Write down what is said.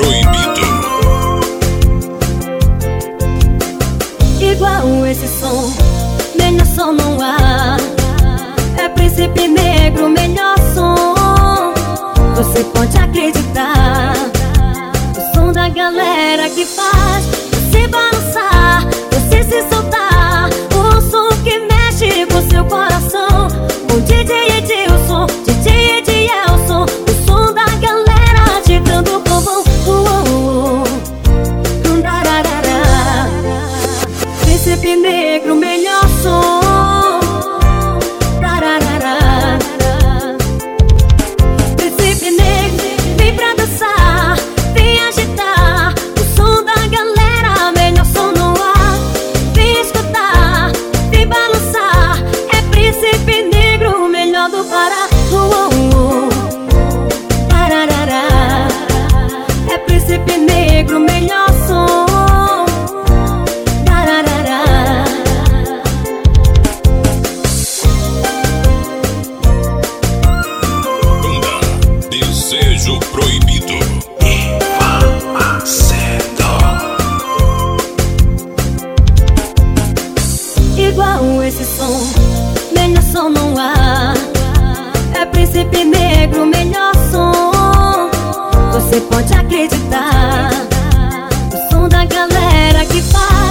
Proibido. Igual esse som, melhor som não há. É Príncipe Negro, melhor som. Você pode acreditar. O som da galera que faz você balançar, você se soltar. O som que mexe com seu coração. O DJ Edilson, DJ Edielson. O som da galera agitando o povão. Príncipe Negro, melhor som. Príncipe Negro, vem pra dançar, vem agitar. O som da galera, melhor som no ar. Vem escutar, vem balançar. É Príncipe Negro, melhor do Pará. É Príncipe Negro, melhor som. Desejo Proibido. Ivan Macedo. Igual esse som, melhor som não há. É Príncipe Negro, melhor som. Você pode acreditar. O som da galera que faz